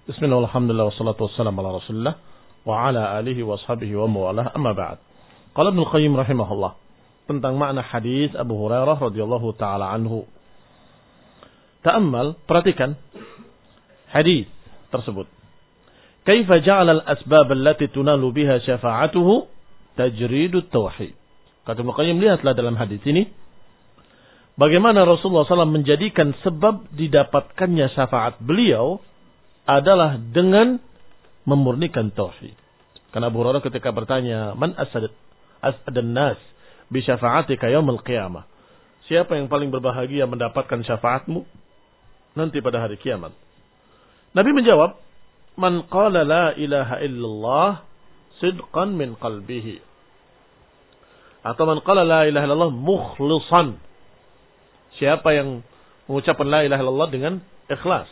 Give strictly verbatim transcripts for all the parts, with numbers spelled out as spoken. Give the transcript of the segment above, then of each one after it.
Bismillah, alhamdulillah, wassalatu wassalamu ala rasulullah wa ala alihi wa ashabihi wa mawalah, amma ba'd. Qala Ibnu Qayyim rahimahullah tentang makna hadis Abu Hurairah radhiyallahu taala anhu. Ta'ammal, perhatikan hadis tersebut. Kaifa ja'ala al-asbab allati tunalu biha syafa'atuhu tajridut tauhid. Kata Ibnu Qayyim, lihatlah dalam hadis ini bagaimana Rasulullah shallallahu alaihi wasallam menjadikan sebab didapatkannya syafaat beliau adalah dengan memurnikan tauhid. Karena Abu Hurairah ketika bertanya, "Man asad as'adan nas bi syafa'atika yaumil qiyamah?" Siapa yang paling berbahagia mendapatkan syafaatmu nanti pada hari kiamat? Nabi menjawab, "Man qala la ilaha illallah sidqan min qalbihi." Atau man qala la ilaha illallah mukhlishan. Siapa yang mengucapkan la ilaha illallah dengan ikhlas.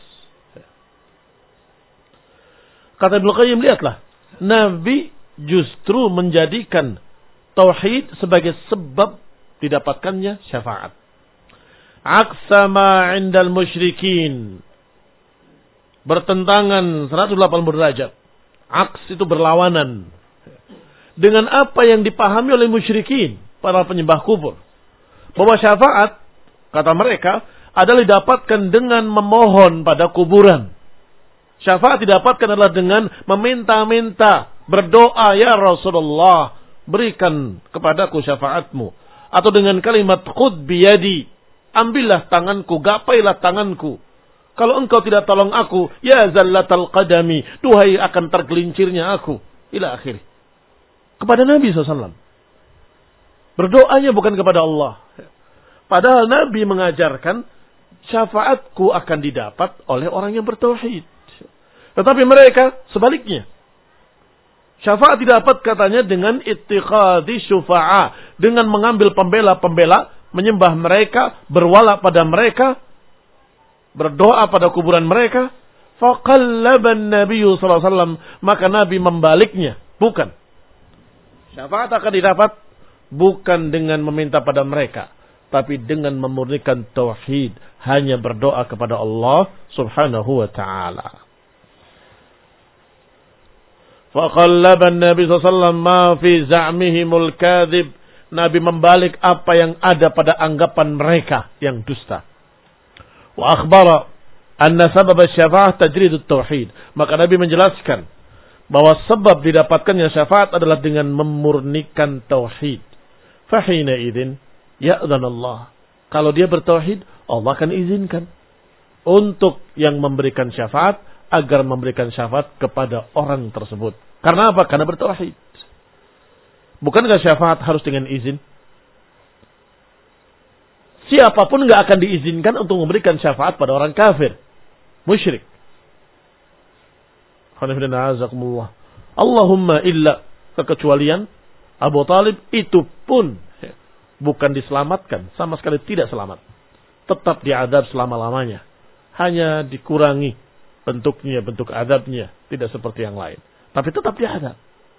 Kata Ibnu Qayyim, lihatlah, Nabi justru menjadikan tauhid sebagai sebab didapatkannya syafaat. Aqsa ma 'indal musyrikin. Bertentangan seratus delapan puluh derajat. Aks itu berlawanan dengan apa yang dipahami oleh musyrikin, para penyembah kubur. Bahwa syafaat, kata mereka, adalah didapatkan dengan memohon pada kuburan. Syafaat didapatkan adalah dengan meminta-minta, berdoa, "Ya Rasulullah, berikan kepadaku syafaatmu." Atau dengan kalimat khudh biyadi, ambillah tanganku, gapailah tanganku. Kalau engkau tidak tolong aku, ya zallatal qadami, duhai akan tergelincirnya aku. Ila akhir. Kepada Nabi shallallahu alaihi wasallam. Berdoanya bukan kepada Allah. Padahal Nabi mengajarkan syafaatku akan didapat oleh orang yang bertauhid. Tetapi mereka sebaliknya. Syafaat didapat katanya dengan ittikhadhi syufa'a. Dengan mengambil pembela-pembela, menyembah mereka, berwala pada mereka, berdoa pada kuburan mereka. Faqallaban nabiyyu sallallahu alaihi wasallam. Maka Nabi membaliknya. Bukan. Syafaat akan didapat bukan dengan meminta pada mereka, tapi dengan memurnikan tauhid. Hanya berdoa kepada Allah subhanahu wa ta'ala. Faqallaban Nabi sallallahu alaihi wasallam ma fi za'mihimul kadhib. Nabi membalik apa yang ada pada anggapan mereka yang dusta. Wa akhbara anna sabab asy-syafa'ah tajridut tauhid. Maka Nabi menjelaskan bahwa sebab didapatkannya syafaat adalah dengan memurnikan tauhid. Fa hina idzin ya'dzan Allah. Kalau dia bertauhid, Allah akan izinkan untuk yang memberikan syafaat agar memberikan syafaat kepada orang tersebut. Karena apa? Karena bertauhid. Bukankah syafaat harus dengan izin? Siapapun nggak akan diizinkan untuk memberikan syafaat pada orang kafir, musyrik. Allahumma illa, kekecualian Abu Talib itu pun bukan diselamatkan, sama sekali tidak selamat. Tetap diadab selama-lamanya. Hanya dikurangi bentuknya, bentuk adabnya. Tidak seperti yang lain. Tapi tetap diadab.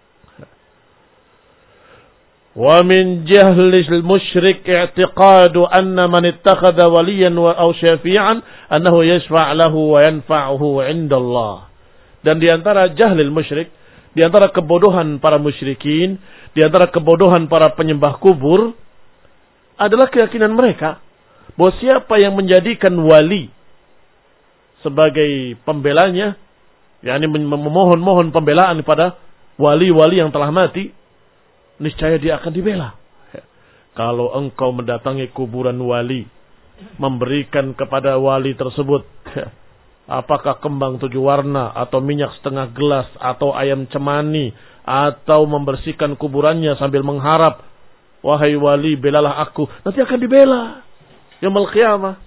Wa min jahlil musyrik i'tiqadu anna man ittakhadha waliyan wa aw syafi'an annahu yashfa' lahu wa yanfa'uhu 'inda Allah. Dan di antara jahlil musyrik, di antara kebodohan para musyrikin, di antara kebodohan para penyembah kubur adalah keyakinan mereka bahwa siapa yang menjadikan wali sebagai pembelanya, yakni memohon-mohon pembelaan pada wali-wali yang telah mati, niscaya dia akan dibela. Kalau engkau mendatangi kuburan wali, memberikan kepada wali tersebut, apakah kembang tujuh warna, atau minyak setengah gelas, atau ayam cemani, atau membersihkan kuburannya sambil mengharap, wahai wali, belalah aku, nanti akan dibela yaumul qiyamah.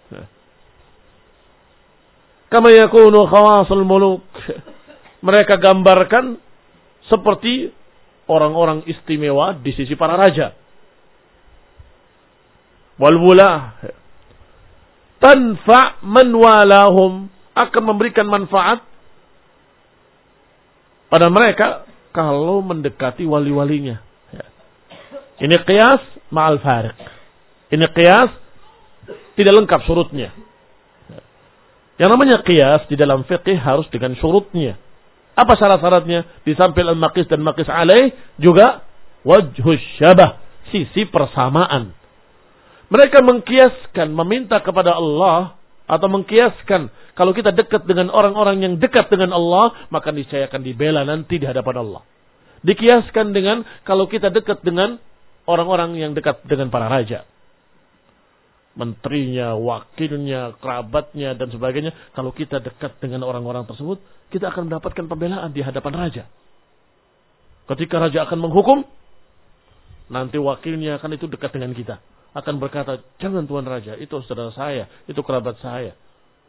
Kama yakunu khawasul muluk. Mereka gambarkan seperti orang-orang istimewa di sisi para raja. Wal wula tanfa' man walahum, akan memberikan manfaat pada mereka kalau mendekati wali-walinya. Ini qiyas ma'al fariq. Ini qiyas tidak lengkap surutnya. Yang namanya qiyas di dalam fiqih harus dengan syurutnya. Apa syarat-syaratnya? Di samping al-maqis dan maqis alaih juga wajhus syabah, sisi persamaan. Mereka mengkiaskan, meminta kepada Allah atau mengkiaskan kalau kita dekat dengan orang-orang yang dekat dengan Allah, maka niscaya akan dibela nanti di hadapan Allah. Dikiaskan dengan kalau kita dekat dengan orang-orang yang dekat dengan para raja. Menterinya, wakilnya, kerabatnya, dan sebagainya. Kalau kita dekat dengan orang-orang tersebut, kita akan mendapatkan pembelaan di hadapan raja. Ketika raja akan menghukum, nanti wakilnya akan itu dekat dengan kita. Akan berkata, jangan Tuan Raja, itu saudara saya, itu kerabat saya.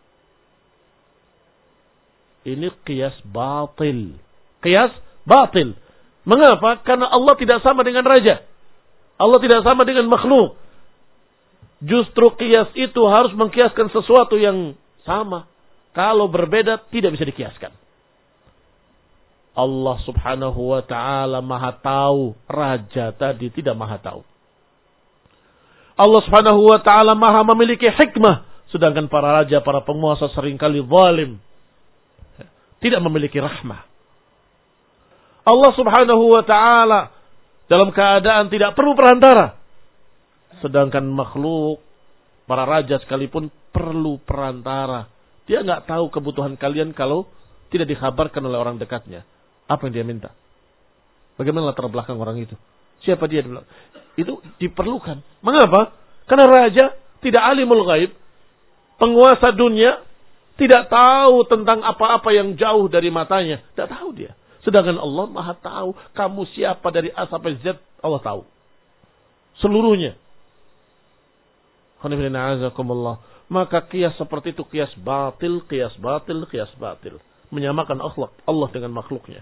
Ini qiyas batil. Qiyas batil. Mengapa? Karena Allah tidak sama dengan raja. Allah tidak sama dengan makhluk. Justru qiyas itu harus mengkiaskan sesuatu yang sama. Kalau berbeda, tidak bisa dikiaskan. Allah subhanahu wa ta'ala maha tahu. Raja tadi tidak maha tahu. Allah subhanahu wa ta'ala maha memiliki hikmah. Sedangkan para raja, para penguasa seringkali zalim. Tidak memiliki rahmah. Allah subhanahu wa ta'ala dalam keadaan tidak perlu perantara. Sedangkan makhluk, para raja sekalipun perlu perantara. Dia nggak tahu kebutuhan kalian kalau tidak dikhabarkan oleh orang dekatnya. Apa yang dia minta? Bagaimana latar belakang orang itu? Siapa dia? Itu diperlukan. Mengapa? Karena raja tidak alimul ghaib. Penguasa dunia tidak tahu tentang apa-apa yang jauh dari matanya. Tidak tahu dia. Sedangkan Allah maha tahu. Kamu siapa dari A sampai Z. Allah tahu. Seluruhnya. Maka qiyas seperti itu qiyas batil, qiyas batil, qiyas batil. Menyamakan akhlak Allah dengan makhluknya.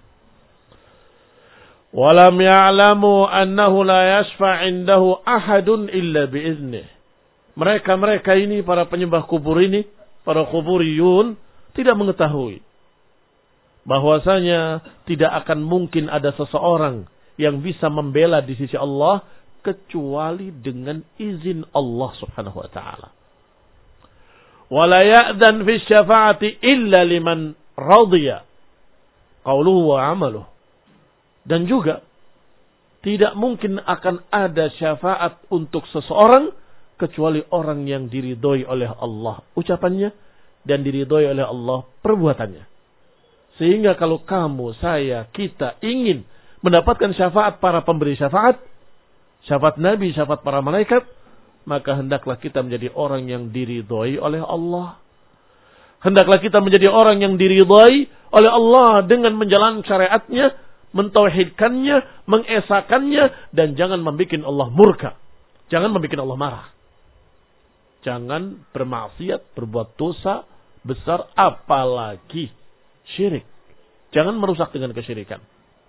Walam ya'lamu annahu la yashfa' indahu ahadun illa biiznih. Mereka-mereka ini, para penyembah kubur ini, para kuburiyun, tidak mengetahui bahwasanya tidak akan mungkin ada seseorang yang bisa membela di sisi Allah kecuali dengan izin Allah subhanahu wa ta'ala. Wala ya'dan fi syafa'ati illa liman radiya qauluhu wa amaluh. Dan juga tidak mungkin akan ada syafaat untuk seseorang kecuali orang yang diridhoi oleh Allah ucapannya dan diridhoi oleh Allah perbuatannya. Sehingga kalau kamu, saya, kita ingin mendapatkan syafaat para pemberi syafaat, syafaat Nabi, syafaat para malaikat, maka hendaklah kita menjadi orang yang diridhoi oleh Allah. Hendaklah kita menjadi orang yang diridhoi oleh Allah dengan menjalankan syariatnya, mentauhidkannya, mengesakannya, dan jangan membuat Allah murka. Jangan membuat Allah marah. Jangan bermaksiat, berbuat dosa besar, apalagi syirik. Jangan merusak dengan kesyirikan.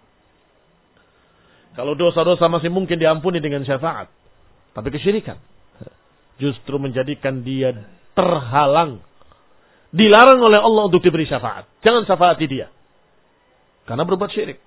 Kalau dosa-dosa masih mungkin diampuni dengan syafaat. Tapi kesyirikan justru menjadikan dia terhalang. Dilarang oleh Allah untuk diberi syafaat. Jangan syafaati dia. Karena berbuat syirik.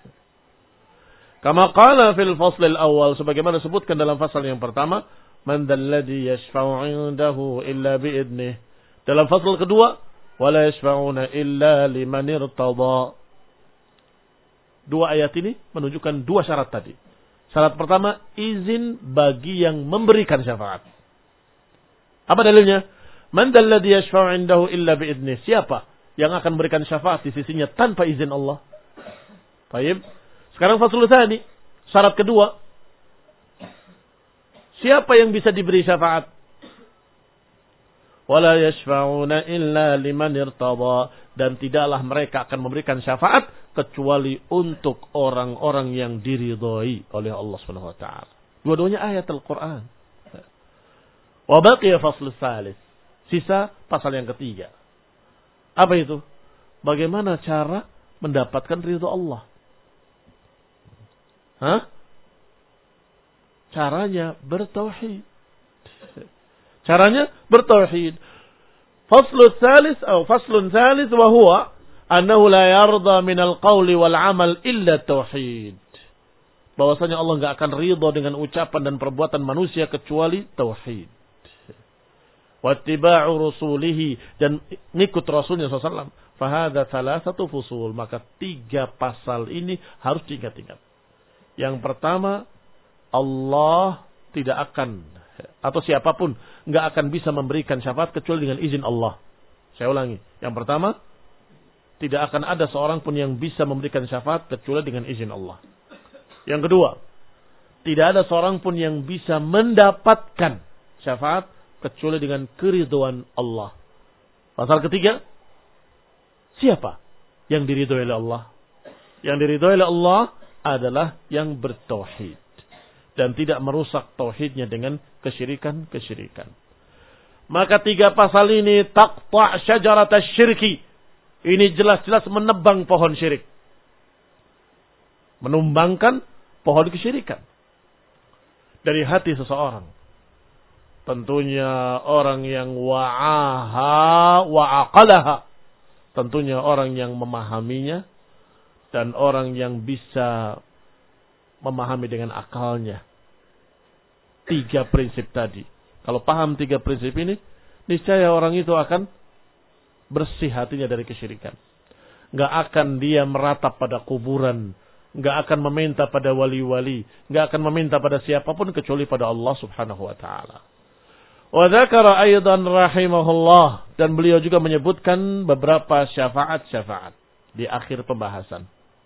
Kama qala fil faslil awal. Sebagaimana disebutkan dalam fasal yang pertama. Man dalladhi yashfa'u 'indahu illa bi'idnih. Dalam fasal kedua. Wala yashfa'una illa liman irtada. Dua ayat ini menunjukkan dua syarat tadi. Syarat pertama, izin bagi yang memberikan syafaat. Apa dalilnya? Man dalladhi yashfa'u 'indahu illa bi'idnih. Siapa yang akan memberikan syafaat di sisinya tanpa izin Allah? Baik. Sekarang fasul tsani, syarat kedua. Siapa yang bisa diberi syafaat? Wala yashfa'una illa liman irtada. Dan tidaklah mereka akan memberikan syafaat kecuali untuk orang-orang yang diridhoi oleh Allah Subhanahu wa taala. Dua-duanya ayat Al-Qur'an. Wa baqiya fasl tsalits. Sisa pasal yang ketiga. Apa itu? Bagaimana cara mendapatkan ridha Allah? Hah? Caranya bertauhid. Caranya bertauhid. Faslun tsalits atau faslun tsalits wa huwa annahu la yarda min al-qawli wal 'amal illa tauhid. Bahwasanya Allah enggak akan ridha dengan ucapan dan perbuatan manusia kecuali tauhid. wattiba'u rasulihi, dan ngikut Rasulnya sallallahu alaihi wasallam. Fahadha thalathatu fusul, maka tiga pasal ini harus diingat-ingat. Yang pertama, Allah tidak akan, atau siapapun nggak akan bisa memberikan syafaat kecuali dengan izin Allah. Saya ulangi. Yang pertama, tidak akan ada seorang pun yang bisa memberikan syafaat kecuali dengan izin Allah. Yang kedua, tidak ada seorang pun yang bisa mendapatkan syafaat kecuali dengan keridhaan Allah. Pasal ketiga, siapa yang diridhoi oleh Allah? Yang diridhoi oleh Allah adalah yang bertauhid dan tidak merusak tauhidnya dengan kesyirikan-kesyirikan. Maka tiga pasal ini taqta' syajarat syirki. Ini jelas-jelas menebang pohon syirik. Menumbangkan pohon kesyirikan dari hati seseorang. Tentunya orang yang wa'aha wa'aqalaha. Tentunya orang yang memahaminya dan orang yang bisa memahami dengan akalnya. Tiga prinsip tadi. Kalau paham tiga prinsip ini, niscaya orang itu akan bersih hatinya dari kesyirikan. Nggak akan dia meratap pada kuburan. Nggak akan meminta pada wali-wali. Nggak akan meminta pada siapapun kecuali pada Allah subhanahu wa ta'ala. Wa dzakara aidan rahimahullah, dan beliau juga menyebutkan beberapa syafaat-syafaat di akhir pembahasan.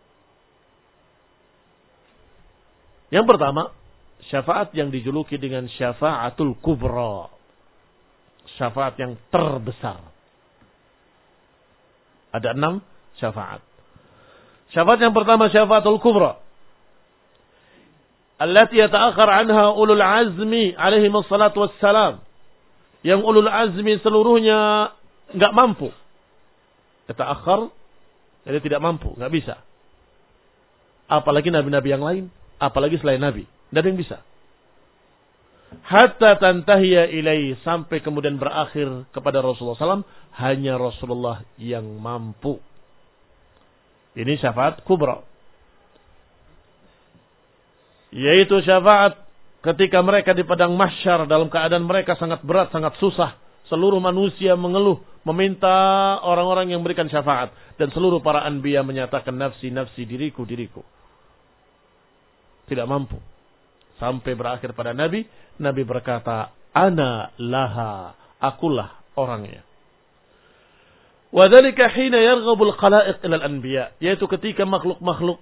Yang pertama, syafaat yang dijuluki dengan syafaatul kubra. Syafaat yang terbesar. Ada enam syafaat. Syafaat yang pertama syafaatul kubra. Allati yata'akhir anha ulul azmi alaihi wassalatu wassalam. Yang ulul azmi seluruhnya enggak mampu. Yata'akhir, jadi tidak mampu, enggak bisa. Apalagi nabi-nabi yang lain, apalagi selain nabi, enggak ada yang bisa. Hatta tantahiya ilai, sampai kemudian berakhir kepada Rasulullah sallallahu alaihi wasallam, hanya Rasulullah yang mampu. Ini syafaat kubra. Yaitu syafaat ketika mereka di padang mahsyar dalam keadaan mereka sangat berat, sangat susah. Seluruh manusia mengeluh, meminta orang-orang yang memberikan syafaat. Dan seluruh para anbiya menyatakan nafsi, nafsi, diriku, diriku. Tidak mampu. Sampai berakhir pada Nabi, Nabi berkata, ana laha, akulah orangnya. Wadhalika hina yarghabul khalaiq ilal anbiya, yaitu ketika makhluk-makhluk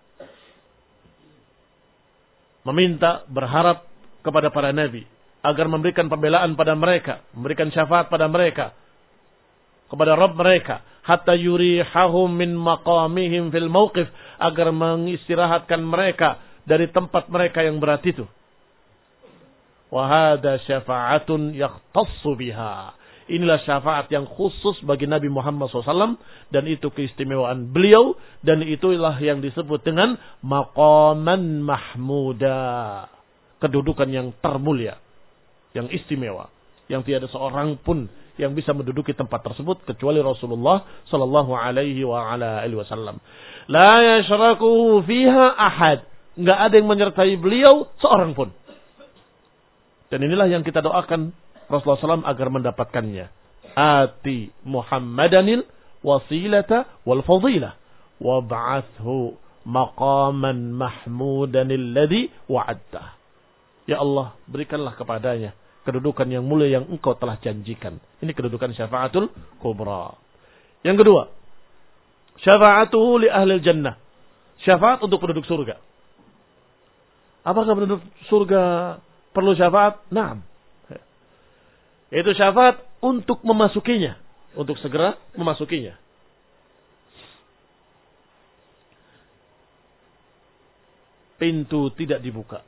meminta, berharap kepada para nabi agar memberikan pembelaan pada mereka, memberikan syafaat pada mereka, kepada Rabb mereka, hatta yurihahum min maqamihim fil mauqif, agar mengistirahatkan mereka dari tempat mereka yang berat itu. Wa hadza syafa'atun yakhtassu biha. Inilah syafaat yang khusus bagi Nabi Muhammad shallallahu alaihi wasallam, dan itu keistimewaan beliau, dan itulah yang disebut dengan maqaman mahmuda, kedudukan yang termulia, yang istimewa, yang tiada seorang pun yang bisa menduduki tempat tersebut kecuali Rasulullah sallallahu alaihi wa ala alihi wasallam. La yashraku fiha ahad, enggak ada yang menyertai beliau seorang pun. Dan inilah yang kita doakan Rasulullah sallallahu alaihi wasallam agar mendapatkannya. Ati Muhammadanil wasilata wal fadilah wab'athhu maqaman mahmudanil ladzi wa'adtah. Ya Allah, berikanlah kepadanya kedudukan yang mulia yang engkau telah janjikan. Ini kedudukan syafaatul kubra. Yang kedua, syafaatuhu li ahli jannah. Syafaat untuk penduduk surga. Apakah penduduk surga perlu syafaat? Naam. Itu syafaat untuk memasukinya, untuk segera memasukinya. Pintu tidak dibuka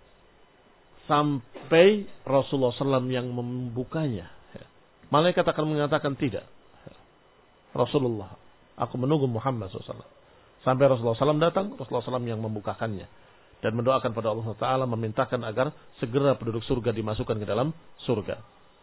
sampai Rasulullah sallallahu alaihi wasallam yang membukanya. Malaikat akan mengatakan tidak. Rasulullah, aku menunggu Muhammad sallallahu alaihi wasallam. Sampai Rasulullah sallallahu alaihi wasallam datang, Rasulullah sallallahu alaihi wasallam yang membukakannya. Dan mendoakan pada Allah Taala, memintakan agar segera penduduk surga dimasukkan ke dalam surga.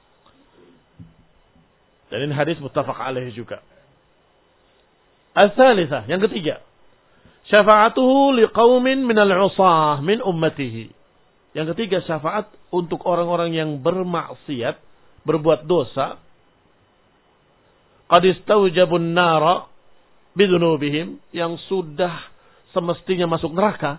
Dan ini hadis muttafaq alaihi juga. Al-thalithah, yang ketiga, syafa'atuhu liqaumin minal 'usah min ummatihi. Yang ketiga, syafaat untuk orang-orang yang bermaksiat berbuat dosa, qad istaujabun nara bidunubihim, yang sudah semestinya masuk neraka,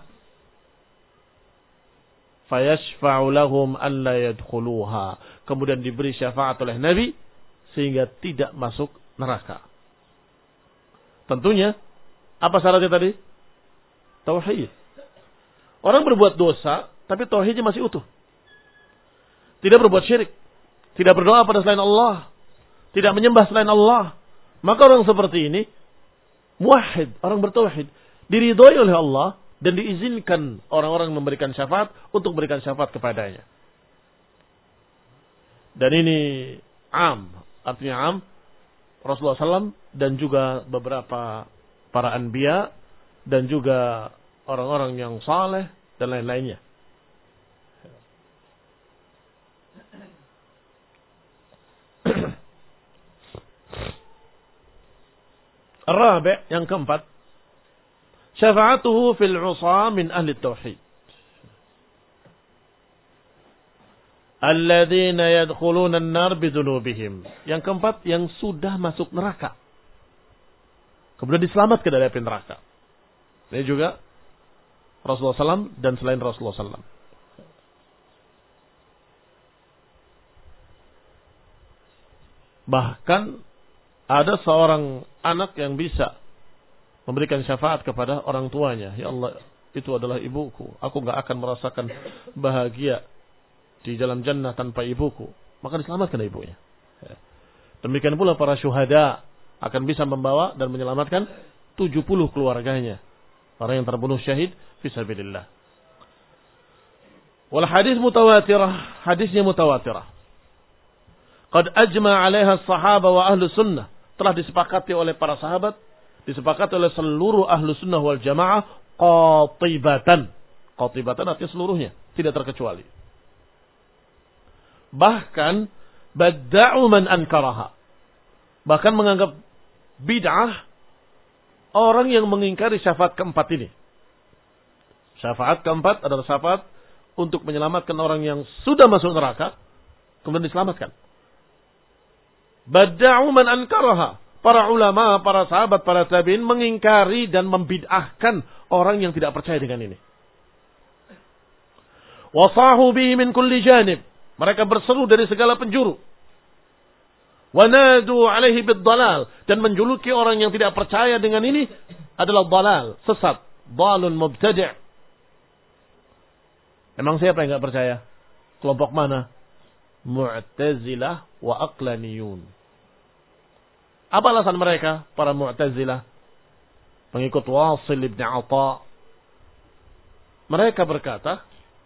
fayashfa'u lahum an la yadkhuluha, kemudian diberi syafaat oleh Nabi sehingga tidak masuk neraka. Tentunya apa syaratnya tadi? Tauhid. Orang berbuat dosa tapi tauhidnya masih utuh. Tidak berbuat syirik, tidak berdoa pada selain Allah, tidak menyembah selain Allah, maka orang seperti ini muwahhid, orang bertauhid, diridhoi oleh Allah dan diizinkan orang-orang memberikan syafaat untuk memberikan syafaat kepadanya. Dan ini am, artinya am, Rasulullah shallallahu alaihi wasallam dan juga beberapa para anbiya dan juga orang-orang yang saleh dan lain-lainnya. Rabi', yang keempat, syafa'atuhu fil 'usha min ahli tauhid alladzina yadkhuluna an-nar bidunubihim. Yang keempat, yang sudah masuk neraka kemudian diselamatkan dari api neraka. Ini juga Rasulullah shallallahu alaihi wasallam dan selain Rasulullah shallallahu alaihi wasallam. Bahkan ada seorang anak yang bisa memberikan syafaat kepada orang tuanya. Ya Allah, itu adalah ibuku. Aku gak akan merasakan bahagia di dalam jannah tanpa ibuku. Maka diselamatkan ibunya. Demikian pula para syuhada akan bisa membawa dan menyelamatkan tujuh puluh keluarganya. Orang yang terbunuh syahid fisabilillah. Wal hadis mutawatirah. Hadisnya mutawatirah. Qad ajma' 'alaiha as-sahaba wa ahlu sunnah. Telah disepakati oleh para sahabat, disepakati oleh seluruh ahlu sunnah wal jamaah, qatibatan. Qatibatan artinya seluruhnya, tidak terkecuali. Bahkan badda'u man ankaraha. Bahkan menganggap bid'ah orang yang mengingkari syafaat keempat ini. Syafaat keempat adalah syafaat untuk menyelamatkan orang yang sudah masuk neraka kemudian diselamatkan. Badda'u man ankaraha. Para ulama, para sahabat, para tabi'in mengingkari dan membid'ahkan orang yang tidak percaya dengan ini. Wasahu bihi min kulli janib. Mereka berseru dari segala penjuru. Wanadu alaihi bid-dalal. Dan menjuluki orang yang tidak percaya dengan ini adalah dalal, sesat. Dalun mubtadi'. Emang siapa yang tidak percaya? Kelompok mana? Mu'tazilah wa aqlaniyun. Apa alasan mereka, para Mu'tazilah, pengikut Wasil ibn Atha? Mereka berkata,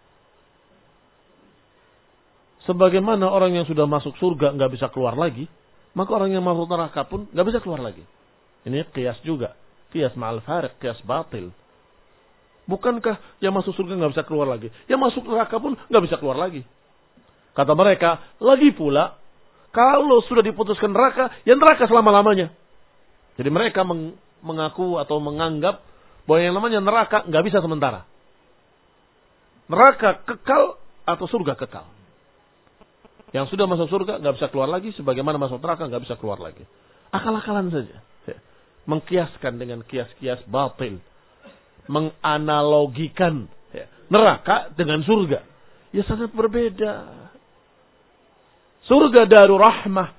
sebagaimana orang yang sudah masuk surga nggak bisa keluar lagi, maka orang yang masuk neraka pun nggak bisa keluar lagi. Ini qiyas juga, qiyas ma'al fariq, qiyas batil. Bukankah yang masuk surga nggak bisa keluar lagi? Yang masuk neraka pun nggak bisa keluar lagi. Kata mereka, lagi pula, kalau sudah diputuskan neraka, ya neraka selama-lamanya. Jadi mereka meng- mengaku atau menganggap bahwa yang namanya neraka nggak bisa sementara. Neraka kekal atau surga kekal. Yang sudah masuk surga nggak bisa keluar lagi, sebagaimana masuk neraka nggak bisa keluar lagi. Akal-akalan saja. Mengkiaskan dengan kias-kias batil. Menganalogikan neraka dengan surga. Ya sangat berbeda. Surga Darur Rahmah,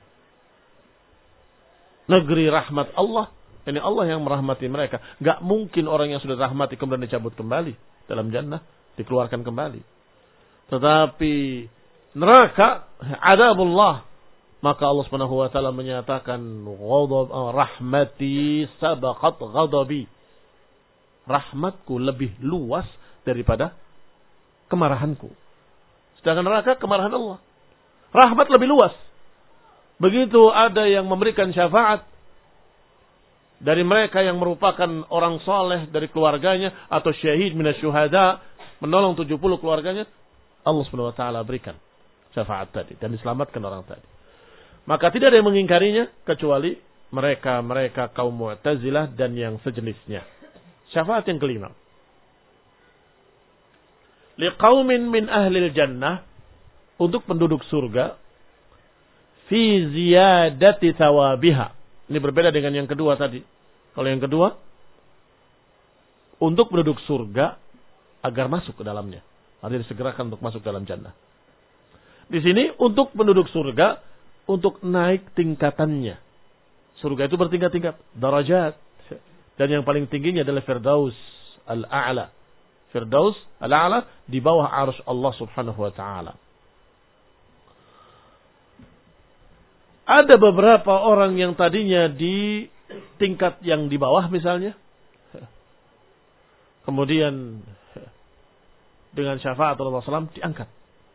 negeri rahmat Allah. Ini Allah yang merahmati mereka. Gak mungkin orang yang sudah rahmati kemudian dicabut kembali dalam jannah, dikeluarkan kembali. Tetapi neraka adabullah, maka Allah Subhanahu wa taala menyatakan ghadab rahmati sabaqat ghadabi. Rahmatku lebih luas daripada kemarahanku. Sedangkan neraka kemarahan Allah. Rahmat lebih luas. Begitu ada yang memberikan syafaat dari mereka yang merupakan orang soleh dari keluarganya atau syahid minasyuhada, menolong tujuh puluh keluarganya, Allah Subhanahu wa taala berikan syafaat tadi dan diselamatkan orang tadi. Maka tidak ada yang mengingkarinya kecuali mereka-mereka kaum Mu'tazilah dan yang sejenisnya. Syafaat yang kelima. Liqaumin min ahlil jannah, untuk penduduk surga, fi ziyadati thawabiha. Ini berbeda dengan yang kedua tadi. Kalau yang kedua, untuk penduduk surga agar masuk ke dalamnya. Artinya disegerakan untuk masuk dalam jannah. Di sini untuk penduduk surga untuk naik tingkatannya. Surga itu bertingkat-tingkat, darajat. Dan yang paling tingginya adalah Firdaus al-A'la. Firdaus al-A'la di bawah arsy Allah Subhanahu wa taala. Ada beberapa orang yang tadinya di tingkat yang di bawah misalnya. Kemudian dengan syafaat Rasulullah shallallahu alaihi wasallam diangkat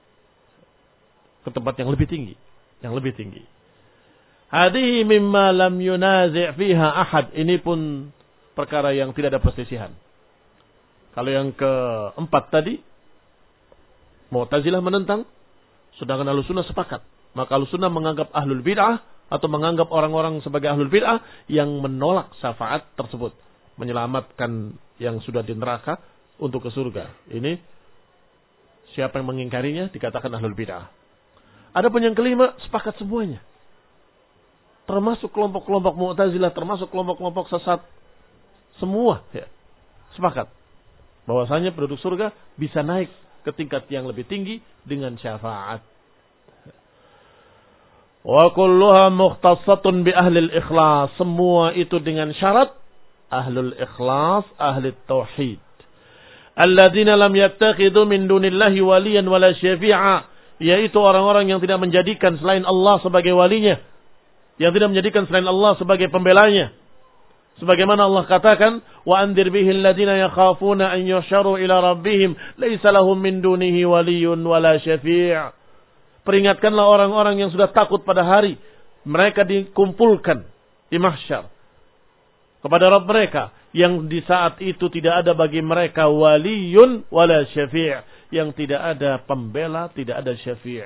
ke tempat yang lebih tinggi, yang lebih tinggi. Hadhihi mimma lam yunazi' fiha ahad. Ini pun perkara yang tidak ada perselisihan. Kalau yang keempat tadi, Mu'tazilah menentang, sedangkan Ahlussunnah sepakat. Maka Ahlussunnah menganggap ahlul bid'ah atau menganggap orang-orang sebagai ahlul bid'ah yang menolak syafaat tersebut, menyelamatkan yang sudah di neraka untuk ke surga. Ini siapa yang mengingkarinya dikatakan ahlul bid'ah. Adapun yang kelima, sepakat semuanya. Termasuk kelompok-kelompok Mu'tazilah, termasuk kelompok-kelompok sesat. Semua ya, sepakat bahwasanya penduduk surga bisa naik ke tingkat yang lebih tinggi dengan syafaat. Wa kulluha mukhtassatun bi ahli al-ikhlas. Semua itu dengan syarat ahlul ikhlas, ahli tauhid. Alladzina lam yattakhidhu min dunillahi waliyan wala syafi'a, yaitu orang-orang yang tidak menjadikan selain Allah sebagai walinya, yang tidak menjadikan selain Allah sebagai pembelanya. Sebagaimana Allah katakan, wa andir bihi alladziina yakhafuna an yuhsyaru ila rabbihim laisa lahum min dunihi waliyyun wala syafi'. Peringatkanlah orang-orang yang sudah takut pada hari mereka dikumpulkan di mahsyar kepada Rabb mereka, yang di saat itu tidak ada bagi mereka waliyun wala syafi', yang tidak ada pembela, tidak ada syafi'.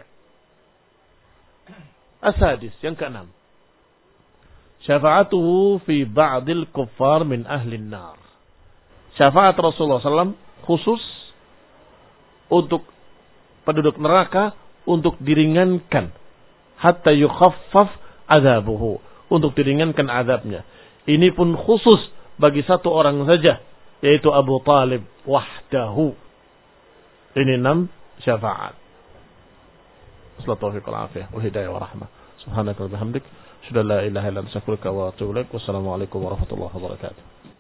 Asadis, yang keenam, syafa'atuhu fi ba'dil kuffar min ahlin nar. Syafaat Rasulullah shallallahu alaihi wasallam khusus untuk penduduk neraka, untuk diringankan hatta yukhaffaf adzabuhu, untuk diringankan azabnya. Ini pun khusus bagi satu orang saja, yaitu Abu Talib wahdahu. Ini enam syafaat. Sallallahu alaihi wa sallam wal hidayah wa rahmah. Subhanaka wa bihamdik, asyhadu an la ilaha illa anta astaghfiruka wa atubu ilaik. Wassalamu alaikum warahmatullahi wabarakatuh.